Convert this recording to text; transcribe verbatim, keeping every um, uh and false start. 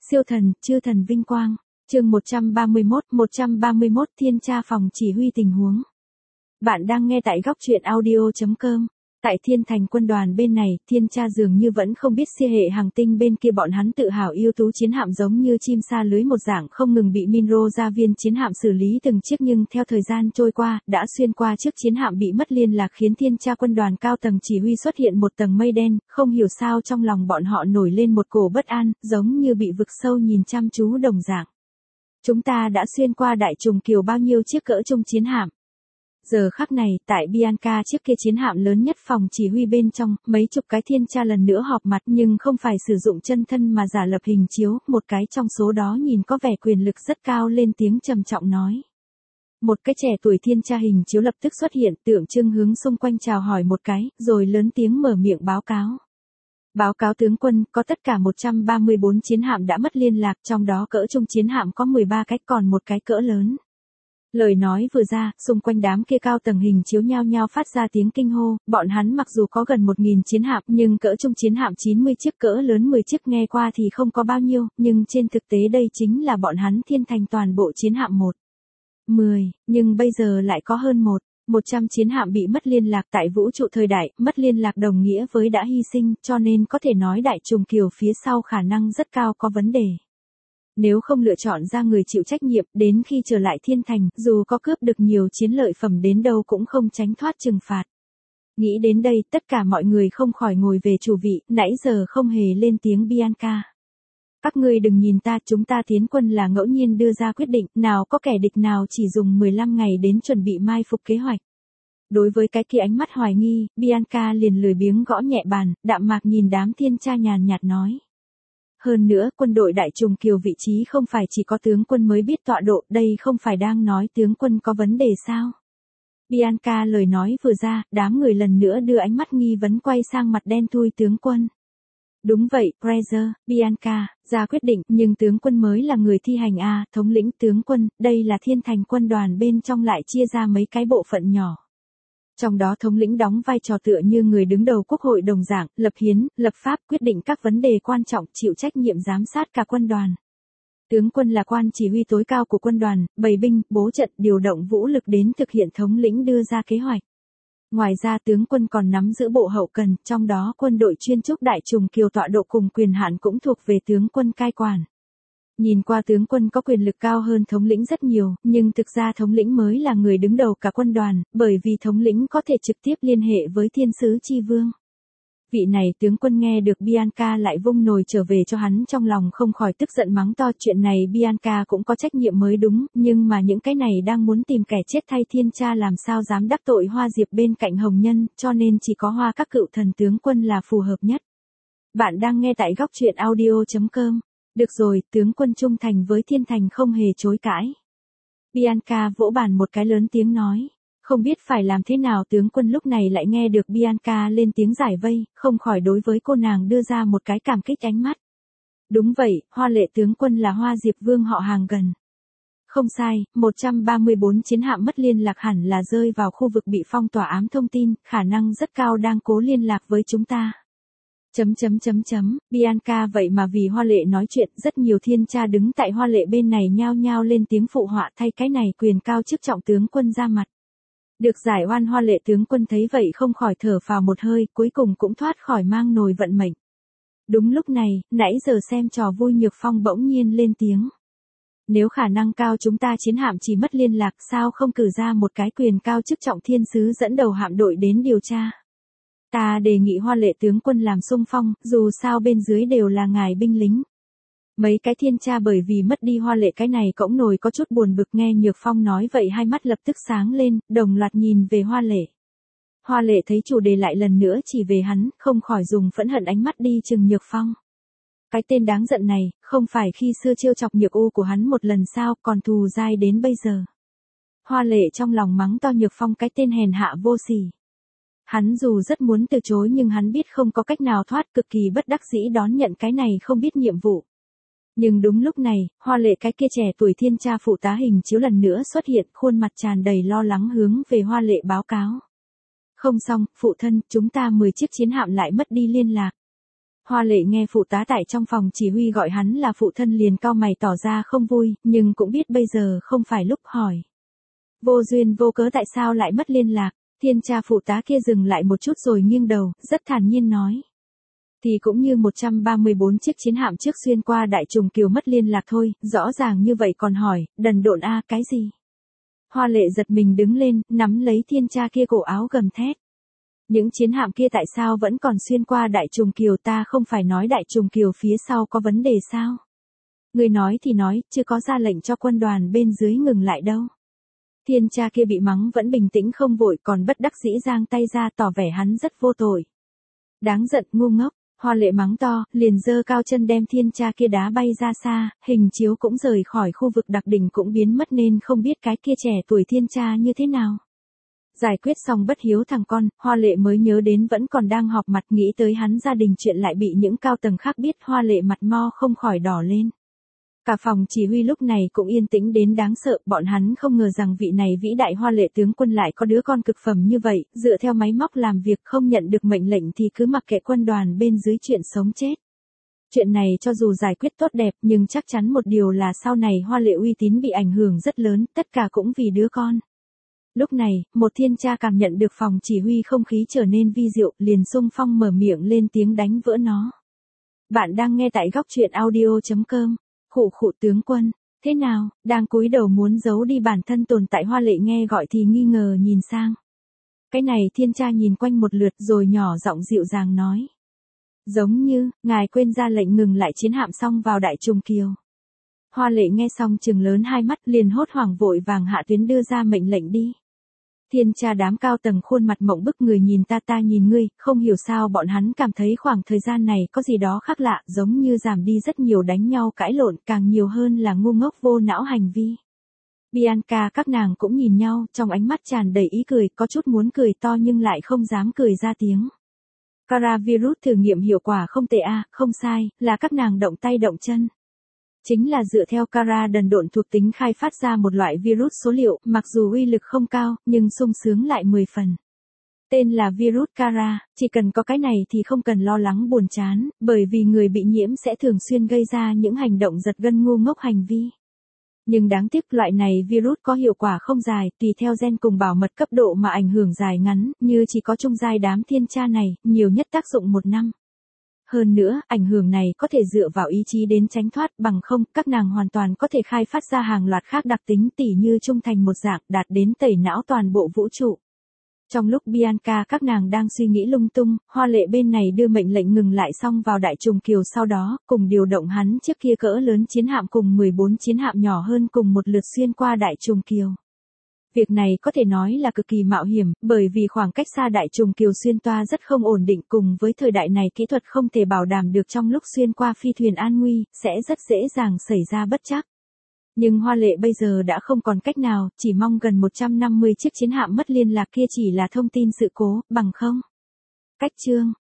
Siêu thần, chư thần vinh quang. Chương một trăm ba mươi mốt, một trăm ba mươi mốt Thiên tra phòng chỉ huy tình huống. Bạn đang nghe tại góc truyện audio chấm com. Tại Thiên Thành quân đoàn bên này, Thiên tra dường như vẫn không biết xia hệ hành tinh bên kia bọn hắn tự hào yêu tú chiến hạm giống như chim sa lưới một dạng không ngừng bị Minro gia viên chiến hạm xử lý từng chiếc, nhưng theo thời gian trôi qua, đã xuyên qua chiếc chiến hạm bị mất liên lạc khiến Thiên tra quân đoàn cao tầng chỉ huy xuất hiện một tầng mây đen, không hiểu sao trong lòng bọn họ nổi lên một cổ bất an, giống như bị vực sâu nhìn chăm chú đồng dạng. Chúng ta đã xuyên qua đại trùng kiều bao nhiêu chiếc cỡ trung chiến hạm. Giờ khắc này, tại Bianca chiếc kia chiến hạm lớn nhất phòng chỉ huy bên trong, mấy chục cái thiên tra lần nữa họp mặt nhưng không phải sử dụng chân thân mà giả lập hình chiếu, một cái trong số đó nhìn có vẻ quyền lực rất cao lên tiếng trầm trọng nói. Một cái trẻ tuổi thiên tra hình chiếu lập tức xuất hiện, tượng trưng hướng xung quanh chào hỏi một cái, rồi lớn tiếng mở miệng báo cáo. Báo cáo tướng quân, có tất cả một trăm ba mươi bốn chiến hạm đã mất liên lạc, trong đó cỡ trung chiến hạm có mười ba cái, còn một cái cỡ lớn. Lời nói vừa ra, xung quanh đám kia cao tầng hình chiếu nhao nhao phát ra tiếng kinh hô, bọn hắn mặc dù có gần một nghìn chiến hạm, nhưng cỡ trung chiến hạm chín mươi chiếc, cỡ lớn mười chiếc, nghe qua thì không có bao nhiêu, nhưng trên thực tế đây chính là bọn hắn Thiên Thành toàn bộ chiến hạm một. mười, nhưng bây giờ lại có hơn một. một trăm chiến hạm bị mất liên lạc tại vũ trụ thời đại, mất liên lạc đồng nghĩa với đã hy sinh, cho nên có thể nói đại trùng kiều phía sau khả năng rất cao có vấn đề. Nếu không lựa chọn ra người chịu trách nhiệm, đến khi trở lại Thiên Thành, dù có cướp được nhiều chiến lợi phẩm đến đâu cũng không tránh thoát trừng phạt. Nghĩ đến đây, tất cả mọi người không khỏi ngồi về chủ vị, nãy giờ không hề lên tiếng Bianca. Các ngươi đừng nhìn ta, chúng ta tiến quân là ngẫu nhiên đưa ra quyết định, nào có kẻ địch nào chỉ dùng mười lăm ngày đến chuẩn bị mai phục kế hoạch. Đối với cái kia ánh mắt hoài nghi, Bianca liền lười biếng gõ nhẹ bàn, đạm mạc nhìn đám thiên tra nhàn nhạt nói. Hơn nữa, quân đội đại trùng kiều vị trí không phải chỉ có tướng quân mới biết tọa độ, đây không phải đang nói tướng quân có vấn đề sao? Bianca lời nói vừa ra, đám người lần nữa đưa ánh mắt nghi vấn quay sang mặt đen thui tướng quân. Đúng vậy, Fraser, Bianca, ra quyết định, nhưng tướng quân mới là người thi hành a, thống lĩnh tướng quân, đây là Thiên Thành quân đoàn bên trong lại chia ra mấy cái bộ phận nhỏ. Trong đó thống lĩnh đóng vai trò tựa như người đứng đầu quốc hội đồng dạng, lập hiến, lập pháp, quyết định các vấn đề quan trọng, chịu trách nhiệm giám sát cả quân đoàn. Tướng quân là quan chỉ huy tối cao của quân đoàn, bày binh, bố trận, điều động vũ lực đến thực hiện thống lĩnh đưa ra kế hoạch. Ngoài ra tướng quân còn nắm giữ bộ hậu cần, trong đó quân đội chuyên trúc đại trùng kiều tọa độ cùng quyền hạn cũng thuộc về tướng quân cai quản. Nhìn qua tướng quân có quyền lực cao hơn thống lĩnh rất nhiều, nhưng thực ra thống lĩnh mới là người đứng đầu cả quân đoàn, bởi vì thống lĩnh có thể trực tiếp liên hệ với thiên sứ chi vương. Vị này tướng quân nghe được Bianca lại vung nồi trở về cho hắn, trong lòng không khỏi tức giận mắng to, chuyện này Bianca cũng có trách nhiệm mới đúng, nhưng mà những cái này đang muốn tìm kẻ chết thay thiên tra làm sao dám đắc tội Hoa Diệp bên cạnh Hồng Nhân, cho nên chỉ có Hoa các cựu thần tướng quân là phù hợp nhất. Bạn đang nghe tại góc truyện audio chấm com. Được rồi, tướng quân trung thành với Thiên Thành không hề chối cãi. Bianca vỗ bàn một cái lớn tiếng nói. Không biết phải làm thế nào, tướng quân lúc này lại nghe được Bianca lên tiếng giải vây, không khỏi đối với cô nàng đưa ra một cái cảm kích ánh mắt. Đúng vậy, Hoa lệ tướng quân là Hoa Diệp Vương họ hàng gần. Không sai, một trăm ba mươi bốn chiến hạm mất liên lạc hẳn là rơi vào khu vực bị phong tỏa ám thông tin, khả năng rất cao đang cố liên lạc với chúng ta. Chấm chấm chấm chấm, Bianca vậy mà vì Hoa lệ nói chuyện, rất nhiều thiên tra đứng tại Hoa lệ bên này nhao nhao lên tiếng phụ họa, thay cái này quyền cao chức trọng tướng quân ra mặt. Được giải oan Hoa lệ tướng quân thấy vậy không khỏi thở phào một hơi, cuối cùng cũng thoát khỏi mang nồi vận mệnh. Đúng lúc này, nãy giờ xem trò vui Nhược Phong bỗng nhiên lên tiếng. Nếu khả năng cao chúng ta chiến hạm chỉ mất liên lạc, sao không cử ra một cái quyền cao chức trọng thiên sứ dẫn đầu hạm đội đến điều tra? Ta đề nghị Hoa lệ tướng quân làm xung phong, dù sao bên dưới đều là ngài binh lính. Mấy cái thiên tra bởi vì mất đi Hoa lệ cái này cõng nồi có chút buồn bực, nghe Nhược Phong nói vậy hai mắt lập tức sáng lên, đồng loạt nhìn về Hoa lệ. Hoa lệ thấy chủ đề lại lần nữa chỉ về hắn, không khỏi dùng phẫn hận ánh mắt đi chừng Nhược Phong. Cái tên đáng giận này, không phải khi xưa trêu chọc Nhược U của hắn một lần sao, còn thù dai đến bây giờ. Hoa lệ trong lòng mắng to Nhược Phong cái tên hèn hạ vô sỉ. Hắn dù rất muốn từ chối nhưng hắn biết không có cách nào thoát, cực kỳ bất đắc dĩ đón nhận cái này không biết nhiệm vụ. Nhưng đúng lúc này, Hoa lệ cái kia trẻ tuổi thiên tra phụ tá hình chiếu lần nữa xuất hiện, khuôn mặt tràn đầy lo lắng hướng về Hoa lệ báo cáo. Không xong, phụ thân, chúng ta mười chiếc chiến hạm lại mất đi liên lạc. Hoa Lệ nghe phụ tá tại trong phòng chỉ huy gọi hắn là phụ thân liền cau mày tỏ ra không vui, nhưng cũng biết bây giờ không phải lúc hỏi. Vô duyên vô cớ tại sao lại mất liên lạc, thiên tra phụ tá kia dừng lại một chút rồi nghiêng đầu, rất thản nhiên nói. Thì cũng như một trăm ba mươi bốn chiếc chiến hạm trước xuyên qua Đại Trùng Kiều mất liên lạc thôi, rõ ràng như vậy còn hỏi, đần độn a cái gì? Hoa Lệ giật mình đứng lên, nắm lấy thiên tra kia cổ áo gầm thét. Những chiến hạm kia tại sao vẫn còn xuyên qua Đại Trùng Kiều, ta không phải nói Đại Trùng Kiều phía sau có vấn đề sao? Người nói thì nói, chưa có ra lệnh cho quân đoàn bên dưới ngừng lại đâu. Thiên tra kia bị mắng vẫn bình tĩnh không vội, còn bất đắc dĩ giang tay ra tỏ vẻ hắn rất vô tội. Đáng giận, ngu ngốc. Hoa Lệ mắng to, liền giơ cao chân đem thiên tra kia đá bay ra xa, hình chiếu cũng rời khỏi khu vực đặc định cũng biến mất nên không biết cái kia trẻ tuổi thiên tra như thế nào. Giải quyết xong bất hiếu thằng con, Hoa Lệ mới nhớ đến vẫn còn đang họp mặt, nghĩ tới hắn gia đình chuyện lại bị những cao tầng khác biết, Hoa Lệ mặt mo không khỏi đỏ lên. Cả phòng chỉ huy lúc này cũng yên tĩnh đến đáng sợ, bọn hắn không ngờ rằng vị này vĩ đại Hoa Lệ tướng quân lại có đứa con cực phẩm như vậy, dựa theo máy móc làm việc không nhận được mệnh lệnh thì cứ mặc kệ quân đoàn bên dưới chuyện sống chết. Chuyện này cho dù giải quyết tốt đẹp nhưng chắc chắn một điều là sau này Hoa Lệ uy tín bị ảnh hưởng rất lớn, tất cả cũng vì đứa con. Lúc này, một thiên tra cảm nhận được phòng chỉ huy không khí trở nên vi diệu, liền xung phong mở miệng lên tiếng đánh vỡ nó. Bạn đang nghe tại góc truyện audio chấm com. Khụ khụ tướng quân, thế nào, đang cúi đầu muốn giấu đi bản thân tồn tại. Hoa Lệ nghe gọi thì nghi ngờ nhìn sang. Cái này thiên tra nhìn quanh một lượt rồi nhỏ giọng dịu dàng nói. Giống như, ngài quên ra lệnh ngừng lại chiến hạm xong vào Đại Trùng Kiều. Hoa Lệ nghe xong trừng lớn hai mắt liền hốt hoảng vội vàng hạ tuyến đưa ra mệnh lệnh đi. Thiên tra đám cao tầng khuôn mặt mộng bức, người nhìn ta ta nhìn ngươi, không hiểu sao bọn hắn cảm thấy khoảng thời gian này có gì đó khác lạ, giống như giảm đi rất nhiều đánh nhau cãi lộn, càng nhiều hơn là ngu ngốc vô não hành vi. Bianca các nàng cũng nhìn nhau, trong ánh mắt tràn đầy ý cười, có chút muốn cười to nhưng lại không dám cười ra tiếng. Cara virus thử nghiệm hiệu quả không tệ a, không sai, là các nàng động tay động chân. Chính là dựa theo Cara đần độn thuộc tính khai phát ra một loại virus số liệu, mặc dù uy lực không cao, nhưng sung sướng lại mười phần. Tên là virus Cara, chỉ cần có cái này thì không cần lo lắng buồn chán, bởi vì người bị nhiễm sẽ thường xuyên gây ra những hành động giật gân ngu ngốc hành vi. Nhưng đáng tiếc loại này virus có hiệu quả không dài, tùy theo gen cùng bảo mật cấp độ mà ảnh hưởng dài ngắn, như chỉ có trung giai đám thiên tra này, nhiều nhất tác dụng một năm. Hơn nữa, ảnh hưởng này có thể dựa vào ý chí đến tránh thoát, bằng không, các nàng hoàn toàn có thể khai phát ra hàng loạt khác đặc tính tỉ như trung thành một dạng, đạt đến tẩy não toàn bộ vũ trụ. Trong lúc Bianca các nàng đang suy nghĩ lung tung, Hoa Lệ bên này đưa mệnh lệnh ngừng lại xong vào Đại Trùng Kiều, sau đó, cùng điều động hắn trước kia cỡ lớn chiến hạm cùng mười bốn chiến hạm nhỏ hơn cùng một lượt xuyên qua Đại Trùng Kiều. Việc này có thể nói là cực kỳ mạo hiểm, bởi vì khoảng cách xa Đại Trùng Kiều xuyên toa rất không ổn định, cùng với thời đại này kỹ thuật không thể bảo đảm được trong lúc xuyên qua phi thuyền an nguy, sẽ rất dễ dàng xảy ra bất trắc. Nhưng Hoa Lệ bây giờ đã không còn cách nào, chỉ mong gần một trăm năm mươi chiếc chiến hạm mất liên lạc kia chỉ là thông tin sự cố, bằng không. Cách chương.